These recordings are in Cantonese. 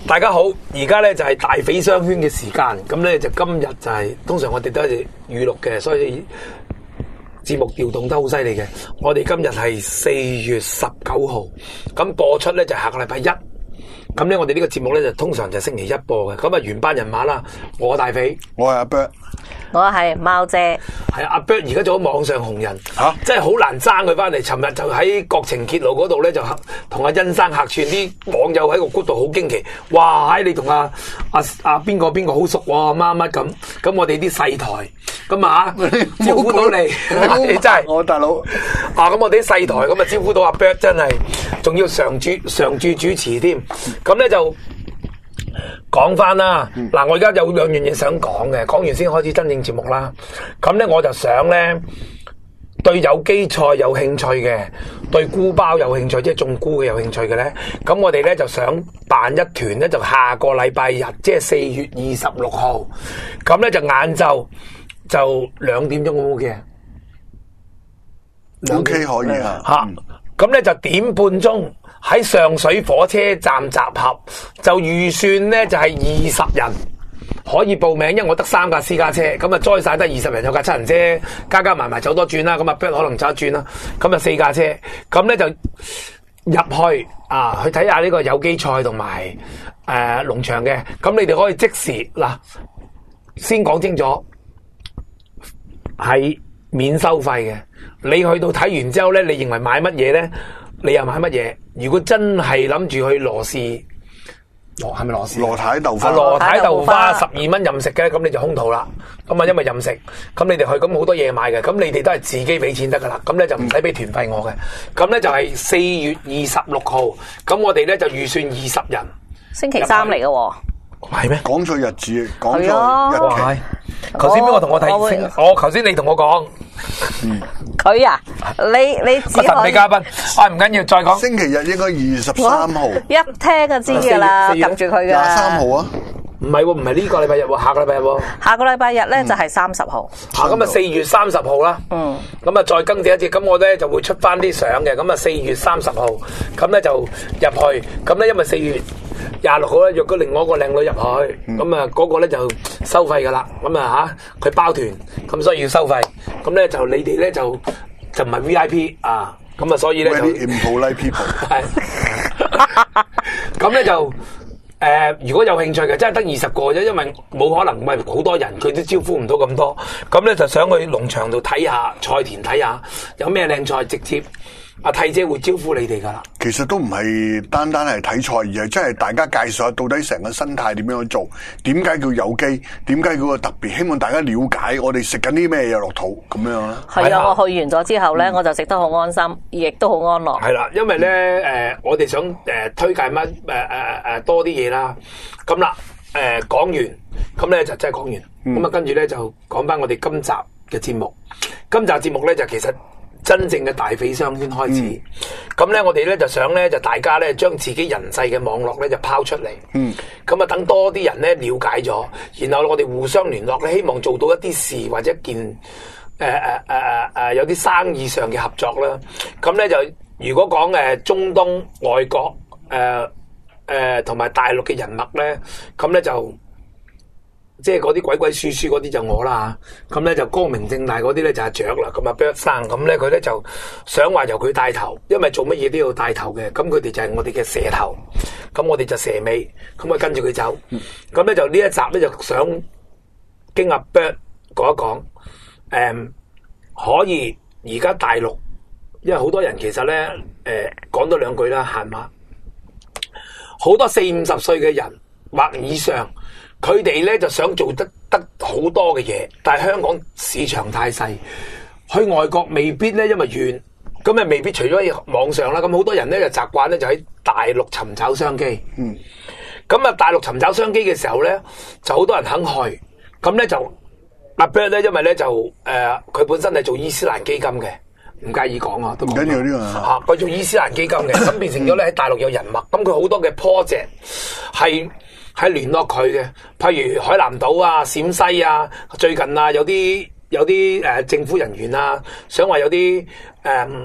大家好，而家咧就係大匪商圈嘅時間，咁咧就今日就係通常我哋都係預錄嘅，所以節目調動得好犀利嘅。我哋今日係4月19號，咁播出咧就下個禮拜一。咁咧我哋呢個節目咧就通常就星期一播嘅。咁啊原班人馬啦，我大匪， 我係阿 Bert。 我係貓姐， 係阿 Bert 而家做咗網上紅人，真係好難爭佢翻嚟。尋日就喺國情揭露嗰度咧，就同阿欣生客串，啲網友喺個 group 度好驚奇，哇！你同阿邊個好熟喎，乜咁？咁我哋啲細台咁啊招呼到你，你真係我大佬咁我哋啲細台咁啊招呼到阿 Bert 真係，仲要常駐主持添，咁咧就。講翻啦，嗱，我而家有兩樣嘢想講嘅，講完先開始真正節目啦。咁咧我就想咧，對有機菜有興趣嘅，對菇包有興趣，即係種菇嘅有興趣嘅咧，咁我哋咧就想辦一團咧，就下個禮拜日，即係4月26號，咁咧就晏晝就2點鐘 O K 嘅，OK 可以啊， 咁咧就點半鐘。喺上水火車站集合，就預算咧就係20人可以報名，因為我得3架私家車，咁啊載晒得20人，有架7人車，加埋走多轉啦，咁啊 Bert 可能走一轉啦，咁啊4架車，咁咧就入去去睇下呢個有機菜同埋農場嘅，咁你哋可以即時嗱，先講清楚係免收費嘅，你去到睇完之後咧，你認為買乜嘢咧？你又買乜嘢？如果真係諗住去羅氏，係咪羅氏？ 羅太豆花， 羅太豆花12蚊任食嘅，咁你就空肚啦。咁啊，因為任食，咁你哋去咁好多嘢買嘅，咁你哋都係自己俾錢得噶啦。咁咧就唔使俾團費我嘅。咁咧就係4月26號，咁我哋咧就預算20人。 星期3嚟嘅喎。 係咩？ 講錯日子，講錯日期。 頭先邊個同我睇？頭先你同我講。 佢啊，你只可以神秘嘉賓，唔緊要，再講。 星期日應該23號。 一聽就知噶啦，撳住佢噶。 23號啊？ 唔係喎，唔係呢個禮拜日喎，下個禮拜日喎。 下個禮拜日咧就係30號。 咁啊4月30號啦。咁啊再更正一次，咁我咧就會出翻啲相嘅。咁啊4月30號，咁咧就入去。咁咧因為4月26號咧約咗另外一個靚女入去，咁啊嗰個咧就收費噶啦。咁啊佢包團，咁所以要收費。咁咧就你哋咧就唔係 VIP 啊。咁啊所以咧就 impolite people。 係。咁咧就。如果有興趣嘅，真係得20個啫，因為冇可能唔係好多人，佢都招呼唔到咁多。咁咧就想去農場度睇下菜田，睇下有咩靚菜，直接阿娣姐會招呼你哋噶啦。 其實都唔係單單係睇菜，而係真係大家介紹下到底成個生態點樣去做，點解叫有機，點解叫個特別，希望大家了解我哋食緊啲咩嘢落肚咁樣啦。 係啊，我去完咗之後咧，我就食得好安心，亦都好安樂。 係啦，因為咧我哋想推介乜多啲嘢啦。咁啦講完，咁咧就真係講完。咁啊跟住咧就講翻我哋今集嘅節目。今集節目咧就其實。真正嘅大匪商圈開始，咁咧我哋咧就想咧就大家咧將自己人際嘅網絡咧就拋出嚟，咁啊等多啲人咧了解咗，然後我哋互相聯絡咧，希望做到一啲事或者一件有啲生意上嘅合作啦。咁咧就如果講中東外國同埋大陸嘅人脈咧，咁咧就。即係嗰啲鬼鬼祟祟嗰啲就我啦，咁咧就光明正大嗰啲咧就阿雀啦，咁啊 Bert 生，咁咧佢咧就想話由佢帶頭，因為做乜嘢都要帶頭嘅，咁佢哋就係我哋嘅蛇頭，咁我哋就蛇尾，咁啊跟住佢走，咁咧就呢一集咧就想經阿 Bert 講一講，可以而家大陸，因為好多人其實咧講多兩句啦，閒話，好多40-50歲嘅人或以上。佢哋咧就想做得好多嘅嘢，但係香港市場太細，去外國未必咧，因為遠，咁啊未必除咗網上啦，咁好多人咧就習慣咧就喺大陸尋找商機。咁啊大陸尋找商機嘅時候咧，就好多人肯去，咁咧就阿 Bert 咧，因為咧就佢本身係做伊斯蘭基金嘅，唔介意講啊，都唔緊要呢個佢做伊斯蘭基金嘅，咁變成咗咧喺大陸有人脈，咁佢好多嘅 project 係聯絡佢嘅，譬如海南島啊、陝西啊，最近啊有啲政府人員啊，想話有啲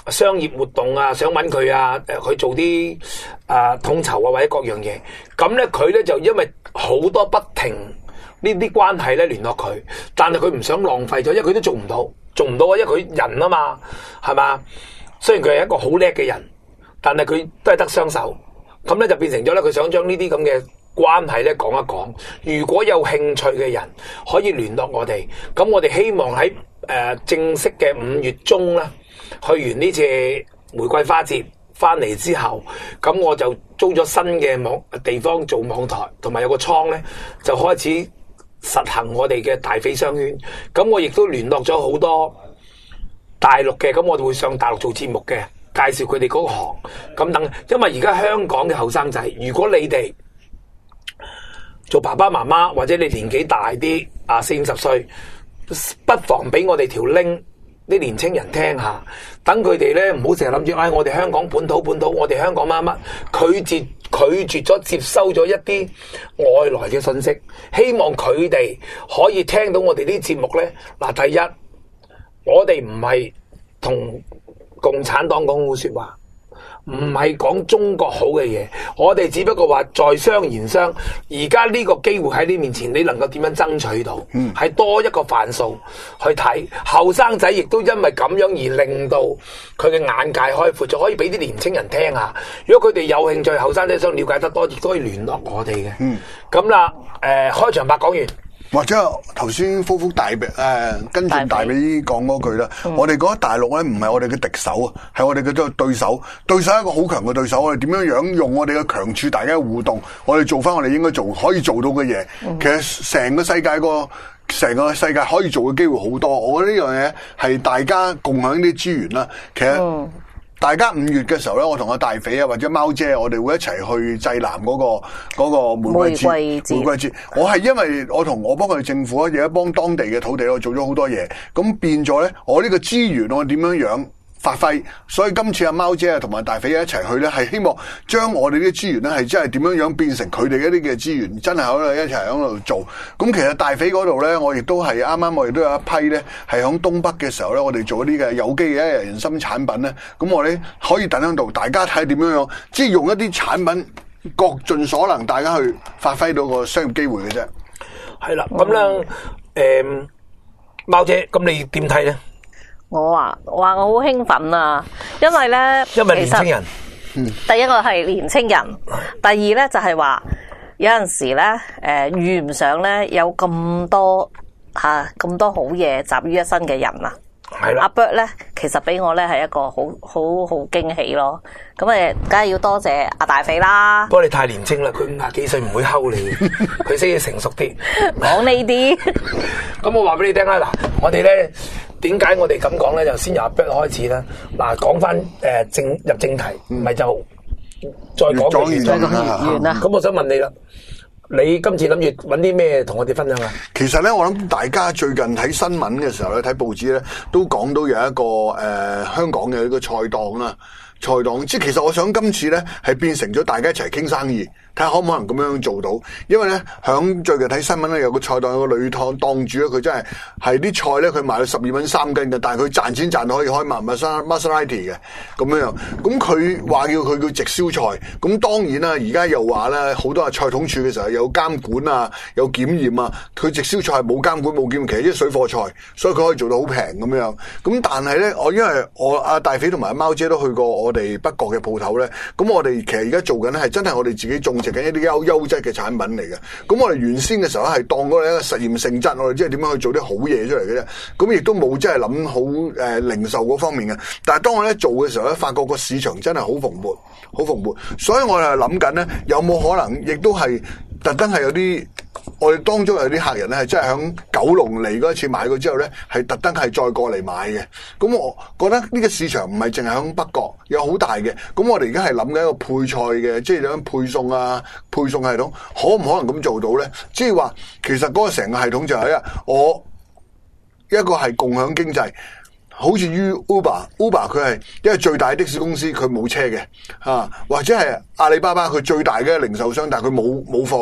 商業活動啊，想揾佢啊，去做啲統籌啊或者各樣嘢，咁咧佢咧就因為好多不停呢啲關係咧聯絡佢，但係佢唔想浪費咗，因為佢都做唔到啊，因為佢人啊嘛，係嘛？雖然佢係一個好叻嘅人，但係佢都係得雙手，咁咧就變成咗咧，佢想將呢啲咁嘅關係咧講一講。如果有興趣嘅人可以聯絡我哋，咁我哋希望喺正式嘅5月中啦，去完呢次玫瑰花節翻嚟之後，咁我就租咗新嘅地方做網台，同埋有個倉咧，就開始實行我哋嘅大匪商圈。咁我亦都聯絡咗好多大陸嘅，咁我哋會上大陸做節目嘅，介紹佢哋嗰行咁等。因為而家香港嘅後生仔，如果你哋做爸爸媽媽或者你年紀大啲40-50歲，不妨俾我哋條 link 啲年青人聽下，等佢哋咧唔好成日諗住，我哋香港本土，我哋香港乜乜，拒絕咗接收咗一啲外來嘅信息，希望佢哋可以聽到我哋啲節目咧。嗱，第一，我哋唔係同共產黨講好說話，唔係講中國好嘅嘢，我哋只不過話在商言商。而家呢個機會喺你面前，你能夠點樣爭取到？係多一個範數去睇。後生仔亦都因為咁樣而令到佢嘅眼界開闊，就可以俾啲年青人聽下。如果佢哋有興趣，後生仔想了解得多，亦都可以聯絡我哋嘅。咁啦，開場白講完。 或者頭先福大跟住大髀講嗰句啦，我哋覺得大陸咧唔係我哋嘅敵手啊，係我哋嘅對手。對手係一個好強嘅對手，我哋點樣用我哋嘅強處，大家嘅互動，我哋做翻我哋應該做可以做到嘅嘢。其實成個世界可以做嘅機會好多，我覺得呢樣嘢係大家共享啲資源啦。其實大家5月嘅時候咧，我同阿大匪或者貓姐，我哋會一齊去濟南嗰個玫瑰節。我係因為我幫佢哋政府，亦都幫當地嘅土地，我做咗好多嘢，咁變咗咧，我呢個資源我點樣發揮，所以今次阿貓姐同埋大匪一齊去咧，係希望將我哋啲資源咧係真係點樣變成佢哋一啲嘅資源，真係喺度一齊喺度做。咁其實大匪嗰度咧，我亦都係啱啱我亦都有一批咧，係響東北嘅時候咧，我哋做一啲嘅有機嘅人參產品咧，咁我哋可以等喺度，大家睇點樣，即係用一啲產品各盡所能，大家去發揮到個商業機會嘅啫。 係啦，咁咧，貓姐，咁你點睇咧？ 我好興奮啊，因為年青人，第一個係年青人，第二咧就係話有陣時咧，遇唔上咧有咁多好嘢集於一身嘅人啊。係啦，阿 Bert 咧，其實俾我咧係一個好驚喜咯。咁梗係要多謝阿大匪啦。 不過你太年青啦，佢50幾歲唔會睺你，佢先要成熟啲。 講呢啲， 咁我話俾你聽啦。嗱，我哋咧點解我哋咁講咧？就先由阿 Bert 開始啦。嗱，講翻入正題，唔係就再講完啦。咁我想問你啦。你今次諗住揾啲咩同我哋分享啊？ 其實咧，我諗大家最近睇新聞嘅時候咧，睇報紙咧，都講到有一個香港嘅一個菜檔啦。菜檔，即係其實我想今次咧係變成咗大家一齊傾生意，睇下可唔可能咁樣做到。因為咧響最近睇新聞咧，有個菜檔，有個女檔主咧，佢真係啲菜咧，佢賣到12蚊3斤嘅，但係佢賺錢賺到可以開Maserati嘅咁樣。咁佢話佢叫直銷菜，咁當然啦，而家又話咧好多菜統處嘅時候有監管啊，有檢驗啊，佢直銷菜係冇監管冇檢驗，其實啲水貨菜，所以佢可以做到好平咁樣。咁但係咧，因為我阿大匪同埋阿貓姐都去過我哋北角嘅鋪頭咧，咁我哋其實而家做緊咧係真係我哋自己種植緊一啲優質嘅產品嚟嘅。咁我哋原先嘅時候係當嗰個一個實驗性質，我哋即係點樣去做啲好嘢出嚟嘅啫。咁亦都冇真係諗好零售嗰方面嘅。但係當我咧做嘅時候咧，發覺個市場真係好蓬勃，好蓬勃。所以我哋係諗緊咧，有冇可能亦都係特登係有啲。我哋當中有啲客人咧，係真係響九龍嚟嗰一次買過之後咧，係特登係再過嚟買嘅。咁我覺得呢個市場唔係淨係響北角，有好大嘅。咁我哋而家係諗緊一個配菜嘅，即係點樣配送啊、配送系統，可唔可能咁做到咧？即係話其實嗰個成個系統就係我一個係共享經濟。好似於 Uber 佢係因為最大的士公司，佢冇車嘅或者係阿里巴巴佢最大嘅零售商，但係佢冇貨嘅。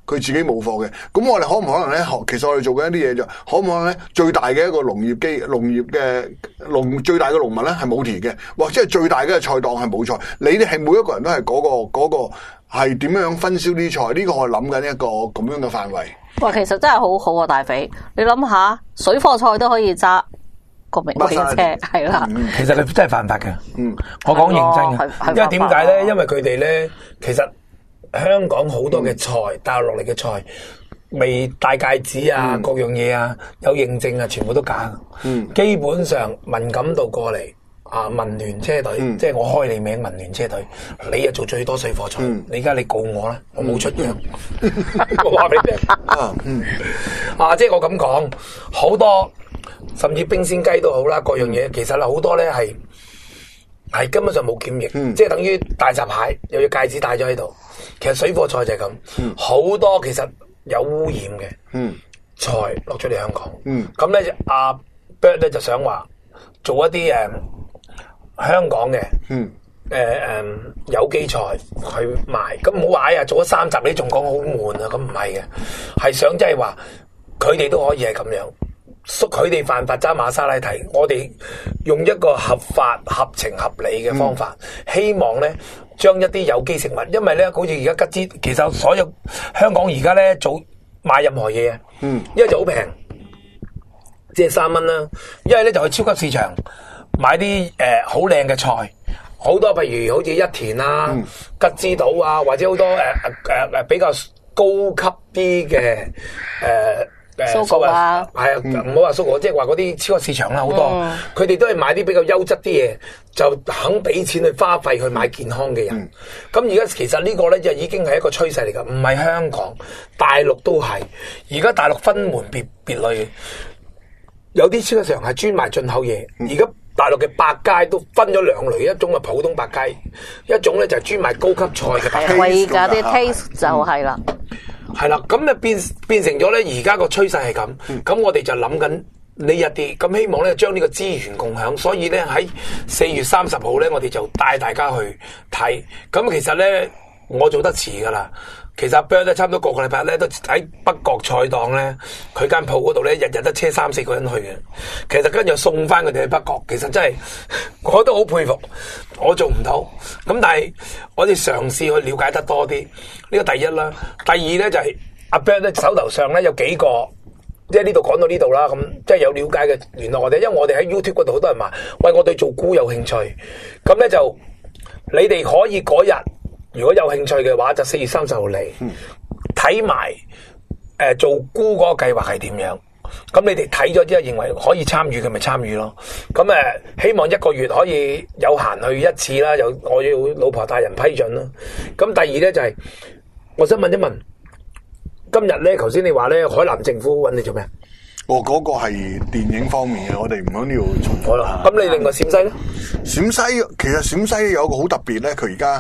佢自己冇貨嘅。咁我哋可唔可能咧？其實我哋做緊一啲嘢就可唔可能咧？最大嘅一個農業嘅最大嘅農民咧係冇田嘅，或者係最大嘅菜檔係冇菜。你哋係每一個人都係嗰個係點樣分銷啲菜？呢個我諗緊一個咁樣嘅範圍。 哇，其實真係好好啊，大肥！你諗下，水貨菜都可以揸個名車，係啦。 其實佢真係犯法嘅。我講認真嘅，因為點解咧？因為佢哋咧，其實香港好多嘅菜，大陸落嚟嘅菜，未戴戒指啊，各樣嘢啊，有認證啊，全部都假。基本上文錦渡過嚟。民聯車隊，即係我開你名民聯車隊，你啊做最多水貨菜，你而家你告我啦，我冇出樣，我話俾你聽，即係我咁講，好多甚至冰鮮雞都好啦，各樣嘢其實好多咧係根本上冇檢疫，即係等於大閘蟹有隻戒指戴咗喺度，其實水貨菜就係咁，好多其實有污染嘅菜落咗嚟香港，咁咧阿 Bert 咧就想話做一啲香港嘅有機菜去賣，咁唔好話呀，做咗3集你仲講好悶啊，咁唔係嘅，係想即係話佢哋都可以係咁樣，佢哋犯法揸瑪莎拉蒂，我哋用一個合法、合情、合理嘅方法，希望咧將一啲有機食物，因為咧好似而家吉之，其實所有香港而家咧做買任何嘢啊，因為就好平，即係3蚊啦，一係咧就去超級市場。買啲好靚嘅菜，好多譬如好似一田啊、吉之島啊，或者好多比較高級啲嘅蔬果啊， 係啊，唔好話蔬果，即係話嗰啲超級市場啦，好多佢哋都係買啲比較優質啲嘢，就肯俾錢去花費去買健康嘅人。咁而家其實呢個咧就已經係一個趨勢嚟㗎，唔係香港，大陸都係。而家大陸分門別類，有啲超級市場係專賣進口嘢，而家。大陸嘅百佳都分咗2類，一種係普通百佳，一種咧就係專賣高級菜嘅百佳。 貴㗎啲 taste 就係啦， 係啦，咁咧變成咗咧，而家個趨勢係咁，咁我哋就諗緊呢一啲，咁希望咧將呢個資源共享，所以咧喺4月30號咧，我哋就帶大家去睇。咁其實咧，我做得遲㗎啦。其實阿 Bert 咧，差唔多個禮拜咧都喺北角菜檔咧，佢間鋪嗰度咧，日日都車3-4個人去嘅。其實跟住送翻佢哋去北角，其實真係我都好佩服，我做唔到。咁但係我哋嘗試去了解得多啲，呢個第一啦。第二咧就係阿 Bert 咧手頭上咧有幾個，即係呢度講到呢度啦，咁即係有了解嘅聯絡我哋，因為我哋喺 YouTube 嗰度好多人話，喂，我對做菇有興趣，咁咧就你哋可以嗰日。如果有興趣嘅話，就4月30號嚟睇埋做菇嗰個計劃係點樣。咁你哋睇咗之後認為可以參與嘅咪參與咯。咁希望1個月可以有閒去1次啦。我要老婆大人批准啦。咁第二咧就係、是，我想問一問，今日咧頭先你話咧海南政府揾你做咩？ 嗰個係電影方面嘅，我哋唔響呢度重複。 好啦，咁你另外陝西咧？ 陝西其實陝西有個好特別咧，佢而家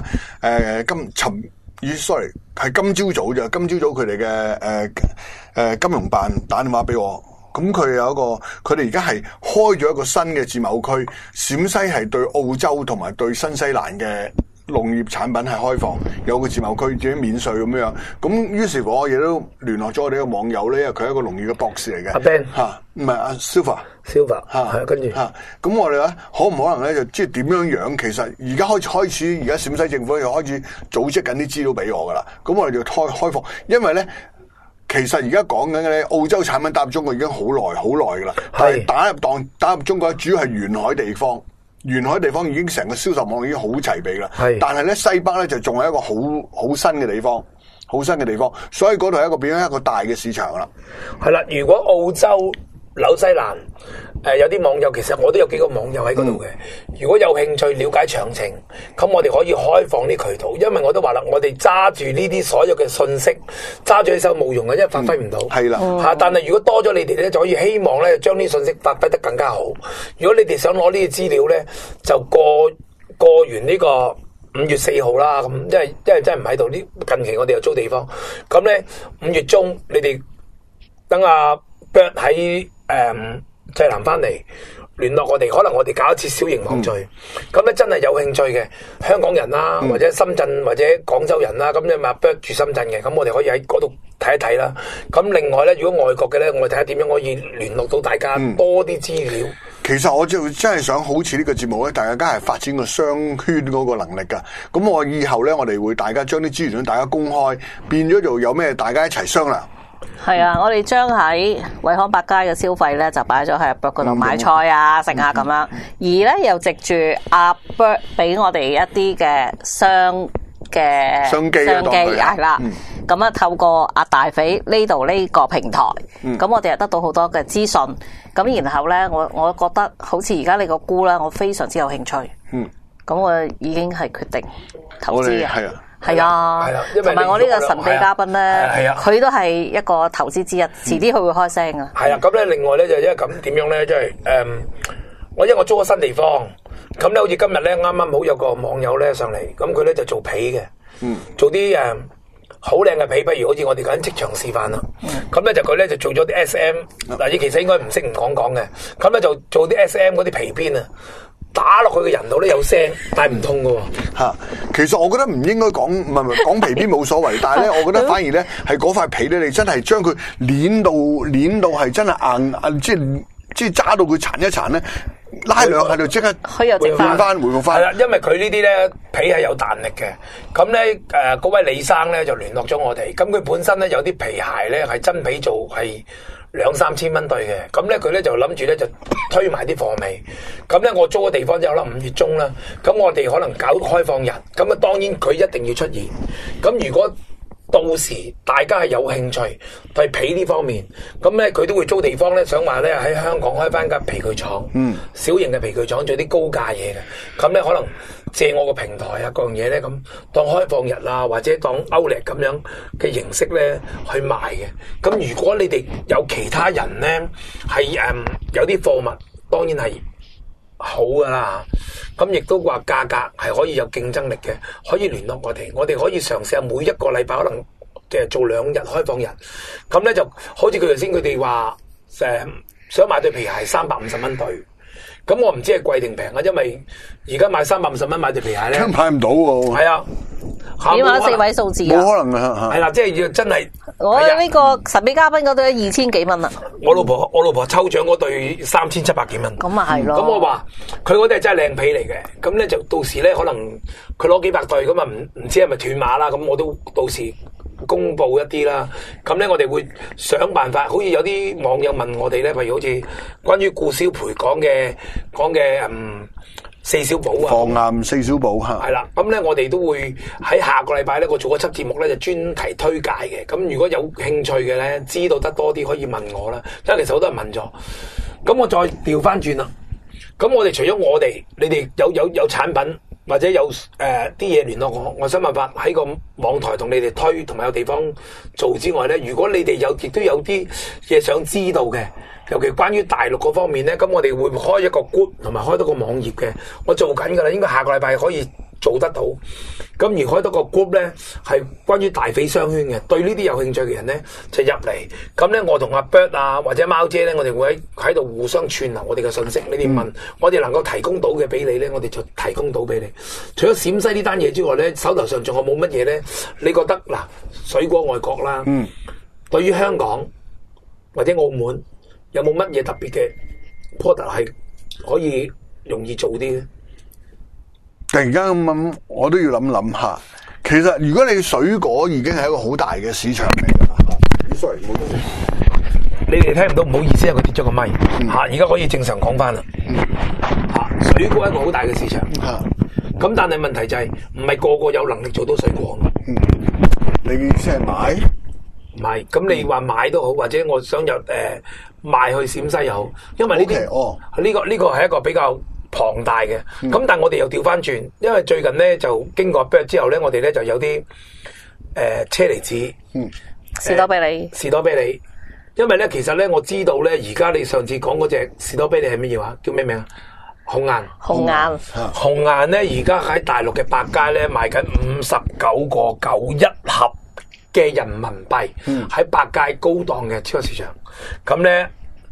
係今朝早咋？今朝早佢哋嘅金融辦打電話俾我，咁佢有一個，佢哋而家係開咗一個新嘅自貿區，陝西係對澳洲同埋對新西蘭嘅農業產品係開放，有個自貿區自己免稅咁樣。咁於是乎我亦都聯絡咗我哋嘅網友咧，因為佢係一個農業嘅博士嚟嘅。 阿 Ben 唔係阿 Silver 係跟住咁我哋咧可唔可能咧就即係點樣樣？其實而家開始，而家陝西政府又開始組織緊啲資料俾我噶啦。咁我哋就開放，因為咧其實而家講緊嘅咧澳洲產品打入中國已經好耐噶啦，係打入中國主要係沿海地方。沿海地方已經成個銷售網已經好齊備啦，但係咧西北咧就仲係一個好新嘅地方，所以嗰度係一個變咗一個大嘅市場啦。 係啦，如果澳洲、紐西蘭有啲網友，其實我都有幾個網友喺嗰度嘅。如果有興趣了解詳情，咁我哋可以開放啲渠道，因為我都話啦，我哋揸住呢啲所有嘅信息，揸住喺手冇用嘅，因為發揮唔到。係啦，但係如果多咗你哋咧，就可以希望咧將啲信息發揮得更加好。如果你哋想攞呢啲資料咧，就過完呢個5月4號啦，咁因為真係唔喺度。呢近期我哋又租地方，咁咧5月中你哋等阿 Bert 喺濟南翻嚟聯絡我哋，可能我哋搞一次小型網聚，咁咧真係有興趣嘅香港人啦，或者深圳或者廣州人啦，咁你咪 Bert 住深圳嘅，咁我哋可以喺嗰度睇一睇啦。咁另外咧，如果外國嘅咧，我哋睇下點樣可以聯絡到大家多啲資料。 其實我就真係想好似呢個節目咧，大家係發展個商圈嗰個能力㗎。咁我以後咧，我哋會大家將啲資源大家公開，變咗做有咩大家一齊商量。 係啊，我哋將喺惠康百佳嘅消費咧，就擺咗喺阿 Bert 嗰度買菜啊、食啊咁樣。而咧又藉住阿 Bert 俾我哋一啲嘅商機係啦。咁啊，透過阿大肥呢度呢個平台，咁我哋又得到好多嘅資訊。咁然後咧，我覺得好似而家你個姑咧，我非常之有興趣。咁我已經係決定投資嘅。係啊，同埋我呢個神秘嘉賓咧，佢都係一個投資之一，遲啲佢會開聲啊。 係啊，咁咧另外咧就因為咁點樣咧，即係因為我租咗新地方，咁咧好似今日咧啱啱好有個網友咧上嚟，咁佢咧就做皮嘅，做啲好靚嘅皮，不如好似我哋緊職場示範啦。咁咧就佢咧就做咗啲 SM， 嗱你其實應該唔識唔講嘅，咁咧就做啲 SM 嗰啲皮鞭啊。打落去嘅人度咧有聲，但係唔痛㗎喎。 其實我覺得唔應該講，唔係講皮鞭冇所謂，但係咧，我覺得反而咧係嗰塊皮咧，你真係將佢攣到係真係硬，即係揸到佢殘一殘咧，拉兩下就即刻回復翻。 係啦，因為佢呢啲咧皮係有彈力嘅，咁咧嗰位李生咧就聯絡咗我哋，咁佢本身咧有啲皮鞋咧係真皮做係2-3千蚊對嘅，咁咧佢咧就諗住咧就推埋啲貨尾，咁咧我租嘅地方就可能5月中啦，咁我哋可能搞開放日，咁啊當然佢一定要出現，咁如果到時大家係有興趣對皮呢方面，咁咧佢都會租地方咧，想話咧喺香港開翻間皮具廠，小型嘅皮具廠做啲高價嘢嘅，咁咧可能借我個平台啊各樣嘢咧，咁當開放日啊或者當Outlet咁樣嘅形式咧去賣嘅。咁如果你哋有其他人咧係有啲貨物，當然係好噶啦，咁亦都話價格係可以有競爭力嘅，可以聯絡我哋，我哋可以嘗試下每一個禮拜可能做2日開放日，咁咧就好似佢頭先佢哋話想買對皮鞋350蚊對，咁我唔知係貴定平啊，因為而家買350蚊買對皮鞋咧， 買唔到喎。 係啊， 起碼4位數字啊， 冇可能啊， 係啦，即係要真係。 我呢個神秘嘉賓嗰對2000幾蚊啦。 我老婆抽獎嗰對3700幾蚊。 咁啊係咯。 咁我話佢嗰對真係靚皮嚟嘅，咁咧就到時咧可能佢攞幾百對，咁啊唔知係咪斷碼啦，咁我都到時公布一啲啦。咁咧我哋會想辦法，好似有啲網友問我哋咧，譬如好似關於顧小培講嘅4小寶啊， 防癌4小寶嚇， 係啦，咁咧我哋都會喺下個禮拜咧，我做一輯節目咧就專題推介嘅。咁如果有興趣嘅咧，知道得多啲可以問我啦，因為其實好多人問咗。咁我再調翻轉啦。咁我哋除咗我哋，你哋有產品或者有啲嘢聯絡我想辦法喺個網台同你哋推，同埋有地方做之外咧，如果你哋亦都有啲嘢想知道嘅。尤其關於大陸嗰方面咧，咁我哋會開一個 group 同埋開多個網頁嘅，我做緊噶啦，應該下個禮拜可以做得到。咁而開多個 group 咧，係關於大肥商圈嘅，對呢啲有興趣嘅人咧就入嚟。咁咧我同阿 Bert 啊或者貓姐咧，我哋會喺度互相串流我哋嘅信息。你哋問我哋能夠提供到嘅俾你咧，我哋就提供到俾你。除咗陝西呢單嘢之外咧，手頭上仲有冇乜嘢咧？你覺得嗱，水果外國啦，對於香港或者澳門？有冇乜嘢特別嘅 product 係可以容易做啲咧？ 突然間咁諗，我都要諗下。其實如果你水果已經係一個好大嘅市場嚟㗎啦。Sorry， 你哋聽唔到，唔好意思啊，佢跌咗個咪。而家可以正常講翻啦。水果係一個好大嘅市場。咁但係問題就係唔係個個有能力做到水果。 你意思係買？ 唔係，咁你話買都好，或者我想入賣去陝西又好，因為呢啲呢個係一個比較龐大嘅。咁但係我哋又調翻轉，因為最近咧就經過 Bert 之後咧，我哋咧就有啲車厘子、 士多啤梨。 因為咧其實咧我知道咧，而家你上次講嗰隻士多啤梨係乜嘢話？叫咩名啊？紅顏咧，而家喺大陸嘅百佳咧賣緊59.9一盒嘅人民幣，喺百佳高檔嘅超級市場。咁咧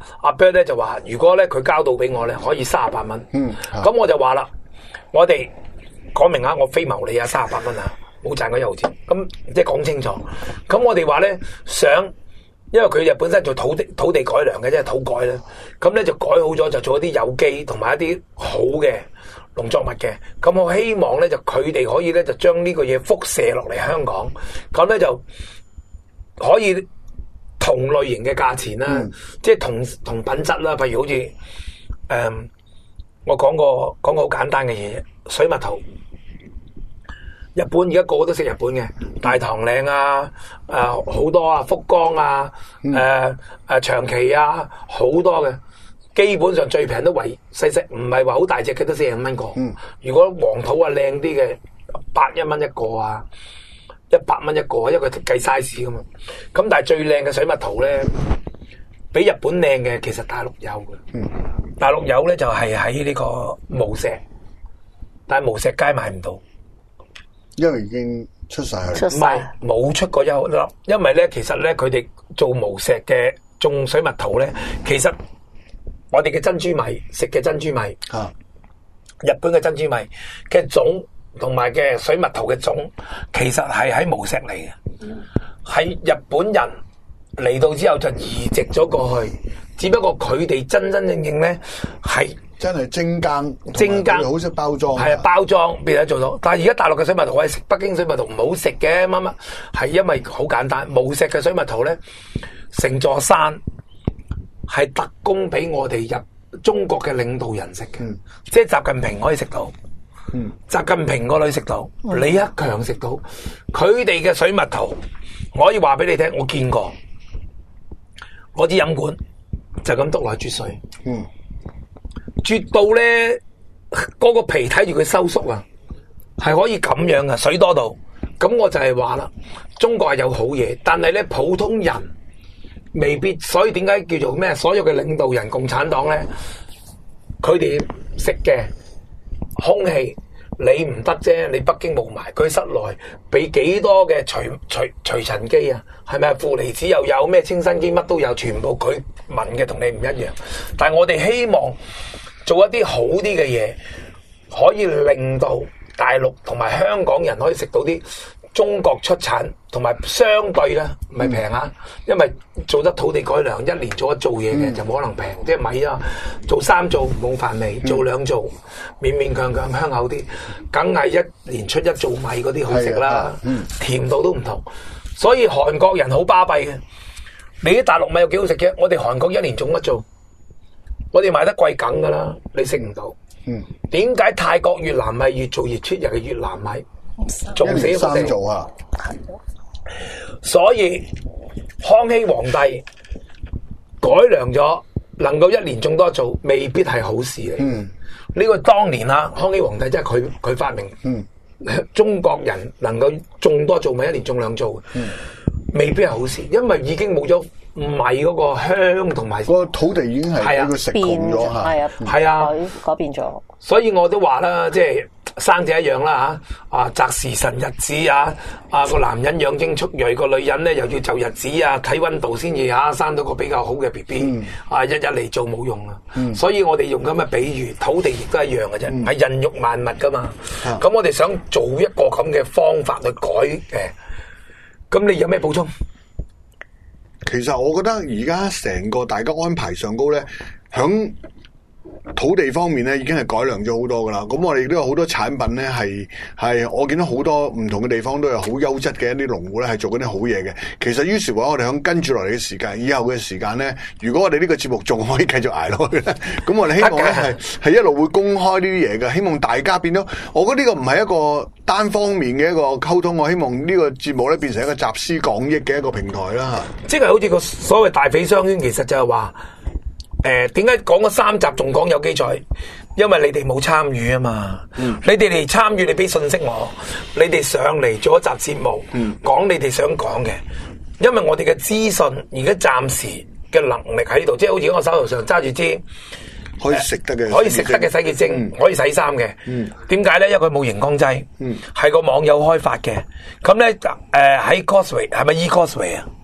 阿 Bird 咧就話，如果咧佢交到俾我咧，可以38蚊。咁我就話啦，我哋講明我非牟利38蚊冇賺過一毫錢。咁即係講清楚。咁我哋話咧想。因為佢就本身做土地改良嘅，即係土改咧，咁咧就改好咗，就做一啲有機同埋一啲好嘅農作物嘅。咁我希望咧就佢哋可以咧就將呢個嘢輻射落嚟香港，咁咧就可以同類型嘅價錢啦，即係同品質啦。譬如好似我講個好簡單嘅嘢，水蜜桃。日本而家個個都食日本嘅大堂嶺好多福岡長崎好多嘅，基本上最平都為細細，唔係話好大隻嘅都45蚊個。如果黃土靚啲嘅81蚊一個100蚊一個，因為佢計 size 噶嘛。咁但係最靚嘅水蜜桃咧，比日本靚嘅其實大陸有嘅。大陸有咧就係喺呢個無錫，但係無錫街買唔到。 因為已經出晒去， 唔係冇出過一粒，因為咧其實咧佢哋做無錫嘅種水蜜桃咧，其實我哋嘅珍珠米食嘅珍珠米，日本嘅珍珠米嘅種同埋嘅水蜜桃嘅種，其實係喺無錫嚟嘅，係日本人嚟到之後就移植咗過去，只不過佢哋真真正正咧係。 真係精耕，好識包裝。 係包裝變咗做到。但係而家大陸嘅水蜜桃，我係食北京水蜜桃唔好食嘅，乜係因為好簡單。無錫嘅水蜜桃咧，成座山係特供俾我哋中國嘅領導人食嘅，即係習近平可以食到，習近平個女食到，李克強食到，佢哋嘅水蜜桃，我可以話俾你聽，我見過，我支飲管就咁篤落去啜水。絕到咧，嗰個皮睇住佢收縮係可以咁樣嘅，水多到。咁我就係話啦，中國係有好嘢，但係咧普通人未必。所以點解叫做咩？所有嘅領導人，共產黨咧，佢哋食嘅空氣你唔得啫。你北京霧霾，佢室內俾幾多嘅除塵機啊？係咪負離子又有咩清新機乜都有，全部佢聞嘅同你唔一樣。但係我哋希望。做一啲好啲嘅嘢，可以令到大陸同埋香港人可以食到啲中國出產，同埋相對咧唔係平因為做得土地改良，一年做一做嘢嘅就冇可能平，即係米做3做冇飯味，做2做勉勉強強香口啲，梗係一年出一做米嗰啲好食啦，甜度都唔同。所以韓國人好巴閉嘅，你啲大陸米有幾好食嘅？我哋韓國一年種一做。我哋買得貴梗噶啦，你食唔到。點解泰國越南米越做越出？又係越南米，種死我哋。 做啊！ 所以康熙皇帝改良咗，能夠一年種多做，未必係好事嚟。呢個當年康熙皇帝即係佢發明。中國人能夠種多做米，一年種2做，未必係好事，因為已經冇咗。米嗰個香同埋個土地已經係俾佢食窮咗改變咗。 所以我都話啦，即係生仔一樣啦擇時辰日子個男人養精蓄銳，個女人咧又要就日子睇溫度先至生到個比較好嘅 BB。日日嚟做冇用所以我哋用咁嘅比喻，土地亦都一樣嘅啫，係孕育萬物噶嘛。咁我哋想做一個咁嘅方法去改咁你有咩補充？ 其實我覺得而家成個大家安排上高咧，響土地方面咧已經係改良咗好多噶啦。咁我哋都有好多產品咧係我見到好多唔同嘅地方都有好優質嘅一啲農戶咧係做緊啲好嘢嘅。其實於是話我哋響跟住落嚟嘅時間，以後嘅時間咧，如果我哋呢個節目仲可以繼續捱落去咧，咁我哋希望咧係一路會公開呢啲嘢嘅，希望大家變到，我覺得呢個唔係一個單方面嘅一個溝通，我希望呢個節目咧變成一個集思廣益嘅一個平台啦。 即係好似個所謂大匪商圈，其實就係話。點解講咗3集仲講有機在？因為你哋冇參與啊嘛，你哋嚟參與，你俾信息我，你哋上嚟做一集節目，講你哋想講嘅。因為我哋嘅資訊而家暫時嘅能力喺呢度，即係好似我手頭上揸住支可以食得嘅， 可以食得嘅洗潔精，可以洗衫嘅。點解咧？因為佢冇熒光劑，係個網友開發嘅。咁咧喺 Causeway 係咪 eCauseway 啊？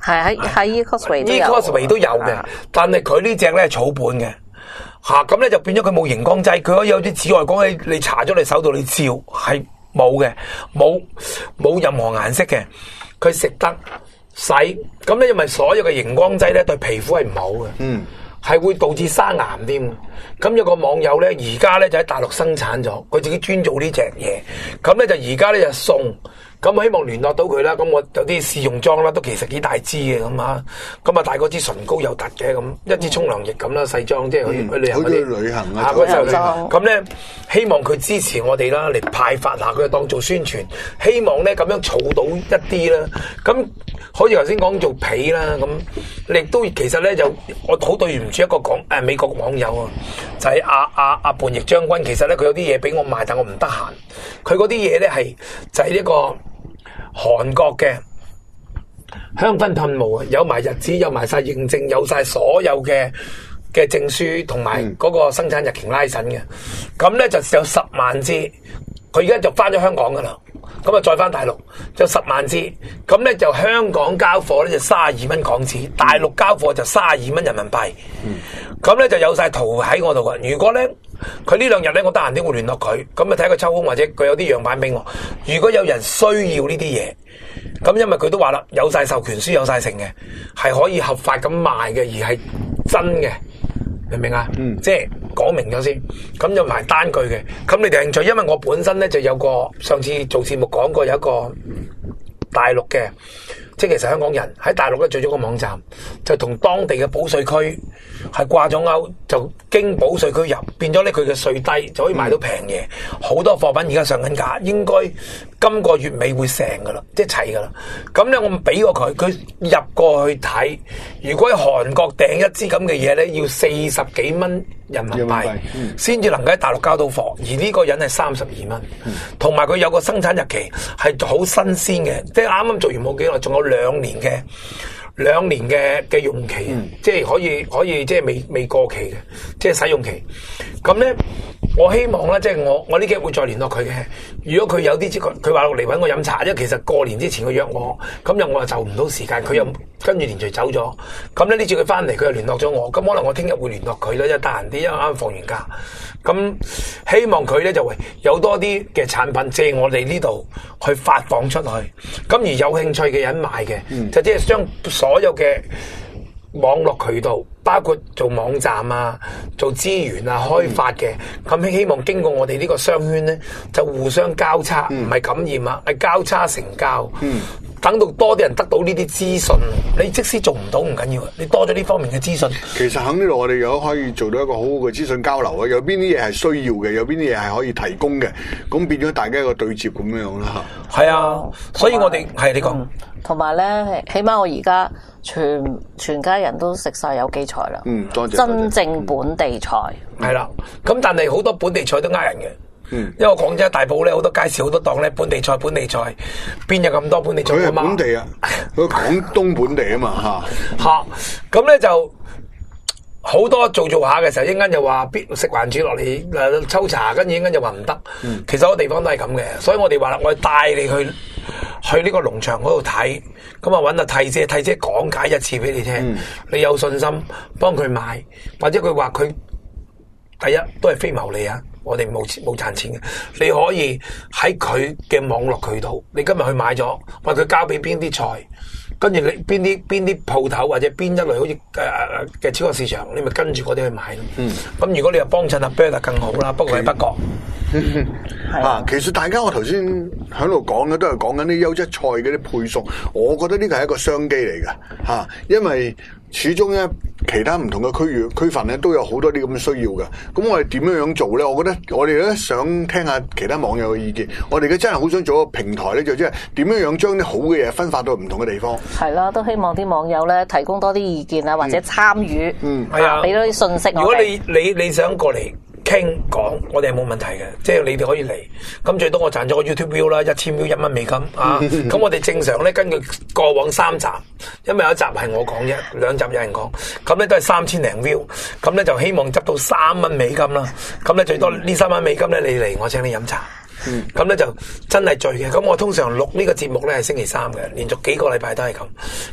係喺 Ecospray 都有 ，Ecospray 都有嘅，但係佢呢隻咧係草本嘅。咁咧就變咗佢冇熒光劑，佢可以有啲紫外光，你搽咗你手度你照係冇嘅，冇任何顏色嘅，佢食得洗。咁咧因為所有嘅熒光劑咧對皮膚係唔好嘅，係會導致生癌添。咁有個網友咧而家咧就喺大陸生產咗，佢自己專做呢隻嘢，咁咧就而家咧就送。咁我希望聯絡到佢啦，咁我有啲試用裝啦，都其實幾大支嘅咁啊，咁啊大過支唇膏有突嘅咁，一支沖涼液咁啦，細裝即係去旅行嗰啲。 旅行啊， 嗰時候咁咧，希望佢支持我哋啦，嚟派發下佢當做宣傳，希望咧咁樣儲到一啲啦。咁好似頭先講做皮啦，咁亦都其實咧就我好對唔住一個美國網友啊，就係阿叛逆將軍，其實咧佢有啲嘢俾我賣，但我唔得閒。佢嗰啲嘢咧係就係呢個韓國嘅香薰噴霧啊，有埋日子，有埋晒認證，有晒所有嘅證書同埋嗰個生產日期拉審嘅。咁咧就有10萬支，佢而家就翻咗香港噶啦。咁啊再翻大陸就10萬支，咁咧就香港交貨咧就32蚊港紙，大陸交貨就32蚊人民幣。咁咧就有晒圖喺我度嘅。如果咧佢呢2日咧，我得閒啲會聯絡佢，咁啊睇個抽空或者佢有啲樣板俾我。如果有人需要呢啲嘢，咁因為佢都話啦，有晒授權書，有晒成嘅，係可以合法咁賣嘅，而係真嘅。明唔明啊？即係講明咗先，咁有埋單據嘅。咁你哋興趣，因為我本身咧就有個上次做節目講過，有一個大陸嘅，即係其實香港人喺大陸咧做咗個網站，就同當地嘅保稅區係掛咗鈎，就經保稅區入，變咗咧佢嘅稅低，就可以買到平嘢。好多貨品而家上緊架，應該今個月尾會成噶啦，即係齊噶啦。咁咧我俾過佢，佢入過去睇。如果喺韓國訂一支咁嘅嘢咧，要40幾蚊人民幣先至能夠喺大陸交到貨，而呢個人係32蚊，同埋佢有個生產日期係好新鮮嘅，即係啱啱做完冇幾耐，仲有2年嘅用期，即係可以即係未過期嘅，即係使用期。咁咧，我希望咧，即係我呢幾日會再聯絡佢嘅。如果佢有啲佢話嚟搵我飲茶，因為其實過年之前佢約我，咁我又就唔到時間，佢又跟住連續走咗。咁咧呢次佢翻嚟，佢又聯絡咗我，咁可能我聽日會聯絡佢啦，因為得閒啲，因為啱啱放完假。咁希望佢咧就會有多啲嘅產品借我哋呢度去發放出去。咁而有興趣嘅人買嘅，就即係將所有嘅網絡渠道，包括做網站啊、做資源啊、開發嘅，咁希望經過我哋呢個商圈咧，就互相交叉，唔係感染啊，係交叉成交。等到多啲人得到呢啲資訊，你即使做唔到唔緊要，你多咗呢方面嘅資訊。其實喺呢度我哋又可以做到一個好好嘅資訊交流啊！有邊啲嘢係需要嘅，有邊啲嘢係可以提供嘅，咁變咗大家一個對接咁樣啦。係啊，所以我哋係你講，同埋咧，起碼我而家全家人都食晒有機菜啦。多謝。真正本地菜係啦，咁但係好多本地菜都呃人嘅。因為廣州大埔咧，好多街市好多檔咧，本地菜，邊有咁多本地菜？佢係本地啊，佢廣東本地啊嘛吓，咁咧就好多做下嘅時候，一陣間又話食環署落嚟抽查，跟住一陣間又話唔得。其實好多地方都係咁嘅，所以我哋話啦，我哋帶你去呢個農場嗰度睇，咁啊揾阿替姐講解一次俾你聽，你有信心幫佢買，或者佢話佢第一都係非牟利啊。我哋冇賺錢嘅，你可以喺佢嘅網絡渠道，你今日去買咗，或者佢交俾邊啲菜，跟住你邊啲鋪頭或者邊一類好似嘅超級市場，你咪跟住嗰啲去買咯。咁如果你又幫襯阿 Bird 更好啦，不過喺北角。其實大家我頭先喺度講嘅都係講緊啲優質菜嘅啲配送，我覺得呢個係一個商機嚟嘅因為始終咧其他唔同嘅區份咧都有好多啲咁嘅需要嘅，咁我哋點樣做咧？我覺得我哋咧想聽下其他網友嘅意見，我哋嘅真係好想做個平台咧，就即係點樣將啲好嘅嘢分發到唔同嘅地方。係啦，都希望啲網友咧提供多啲意見啊，或者參與，係啊，俾多啲信息。如果你想過嚟傾講，我哋係冇問題嘅，即係你哋可以嚟。咁最多我賺咗個 YouTube view 啦，1000 view1蚊美金啊。咁我哋正常咧根據過往3集，因為有一集係我講啫，2集有人講，咁咧都係3000零 view。咁咧就希望執到3蚊美金啦。咁咧最多呢3蚊美金咧，你嚟我請你飲茶。咁咧就真係醉嘅。咁我通常錄呢個節目咧係星期3嘅，連續幾個禮拜都係咁。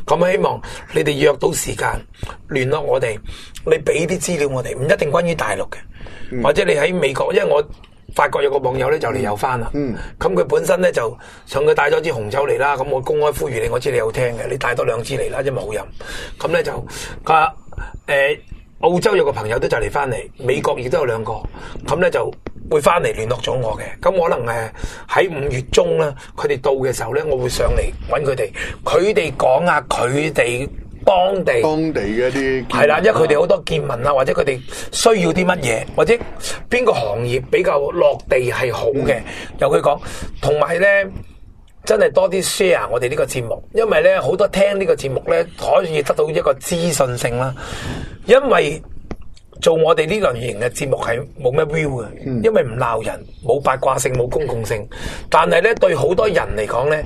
咁希望你哋約到時間聯絡我哋，你俾啲資料我哋，唔一定關於大陸嘅，或者你喺美國，因為我發覺有個網友咧就嚟有翻啦，咁佢本身咧就想佢帶咗支紅酒嚟啦，咁我公開呼籲你，我知你有聽嘅，你帶多2支嚟啦，因為好飲。咁咧就佢話澳洲有個朋友都就嚟翻嚟，美國亦都有2個，咁咧就會翻嚟聯絡咗我嘅。咁可能喺5月中啦，佢哋到嘅時候咧，我會上嚟揾佢哋，佢哋講下佢哋當地嘅一啲係啦，因為佢哋好多見聞啊，或者佢哋需要啲乜嘢，或者邊個行業比較落地係好嘅，由佢講。同埋咧，真係多啲 share 我哋呢個節目，因為咧好多聽呢個節目咧可以得到一個資訊性啦。因為做我哋呢類型嘅節目係冇咩 view 嘅，因為唔鬧人，冇八卦性，冇公共性。但係咧對好多人嚟講咧，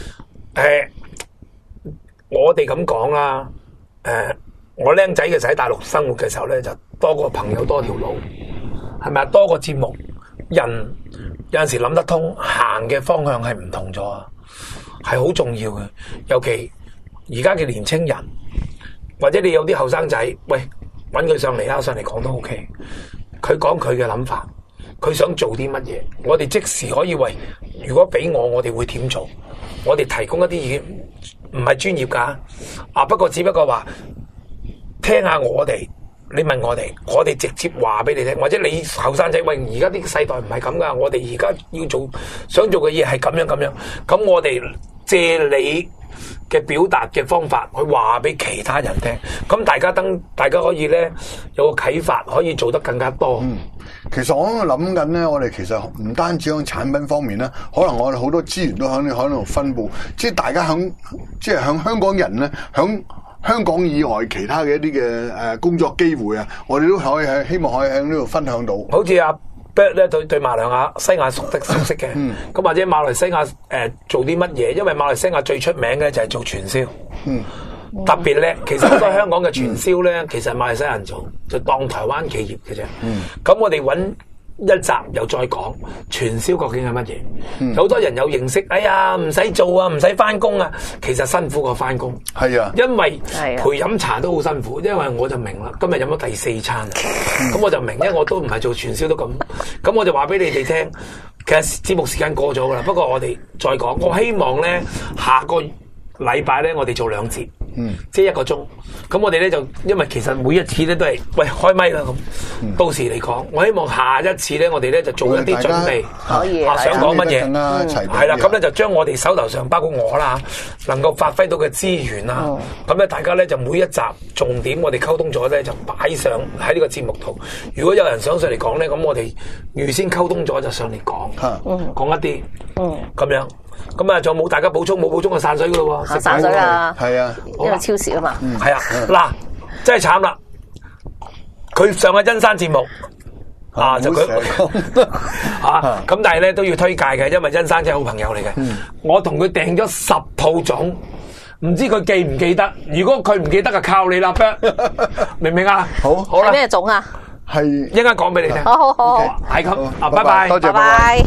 我哋咁講啦，我僆仔嘅時候喺大陸生活嘅時候咧，就多個朋友多條路，係咪啊？多個節目，人有陣時諗得通，行嘅方向係唔同咗，係好重要嘅。尤其而家嘅年青人，或者你有啲後生仔，喂，搵佢上嚟啦，上嚟講都 OK。佢講佢嘅諗法，佢想做啲乜嘢，我哋即時可以喂，如果俾我哋會點做？我哋提供一啲嘢，唔係專業噶，不過只不過話聽下我哋，你問我哋直接話俾你聽，或者你後生仔喂，而家啲世代唔係咁噶，我哋而家要想做嘅嘢係咁樣，咁我哋借你嘅表達嘅方法去話俾其他人聽，咁大家可以咧有個啟發，可以做得更加多。 其實我諗緊咧，我哋其實唔單止喺產品方面咧，可能我哋好多資源都喺度分佈，即係大家響香港人咧，響香港以外其他嘅一啲嘅工作機會啊，我哋都可以希望可以喺呢度分享到。 好似阿 Bert 咧對馬來西亞熟悉嘅，咁或者馬來西亞做啲乜嘢？因為馬來西亞最出名嘅就係做傳銷。特別叻，其實好多香港嘅傳銷咧，其實馬來西亞人做，就當台灣企業嘅啫。咁我哋揾一集又再講傳銷究竟係乜嘢？好多人有認識，哎呀唔使做啊，唔使翻工啊，其實辛苦過翻工。係啊，因為陪飲茶都好辛苦，因為我就明啦，今日飲咗第4餐啦，咁我就明，因為我都唔係做傳銷都咁我就話俾你哋聽，其實節目時間過咗噶啦，不過我哋再講，我希望咧下個禮拜咧我哋做2節。即係1個鐘，咁我哋咧就因為其實每一次咧都係喂開咪啦咁，到時嚟講，我希望下一次咧我哋咧就做一啲準備， 可以想講乜嘢係啦，咁咧就將我哋手頭上包括我啦，能夠發揮到嘅資源啦，咁咧大家咧就每一集重點我哋溝通咗咧就擺上喺呢個節目度。如果有人想上嚟講咧，咁我哋預先溝通咗就上嚟講一啲咁樣。咁啊，仲有冇大家補充？冇補充就散水噶咯喎， 散水啊， 係啊， 因為超時啊嘛。 係啊，嗱，真係慘啦！佢上嘅恩山節目就佢咁，但係咧都要推介嘅，因為恩山真係好朋友嚟嘅。我同佢訂咗10套粽，唔知佢記唔記得？如果佢唔記得，就靠你啦，明唔明啊？好啦， 咩粽啊？ 係一陣間講俾你聽。 好， 係咁，拜拜， 多謝，拜拜。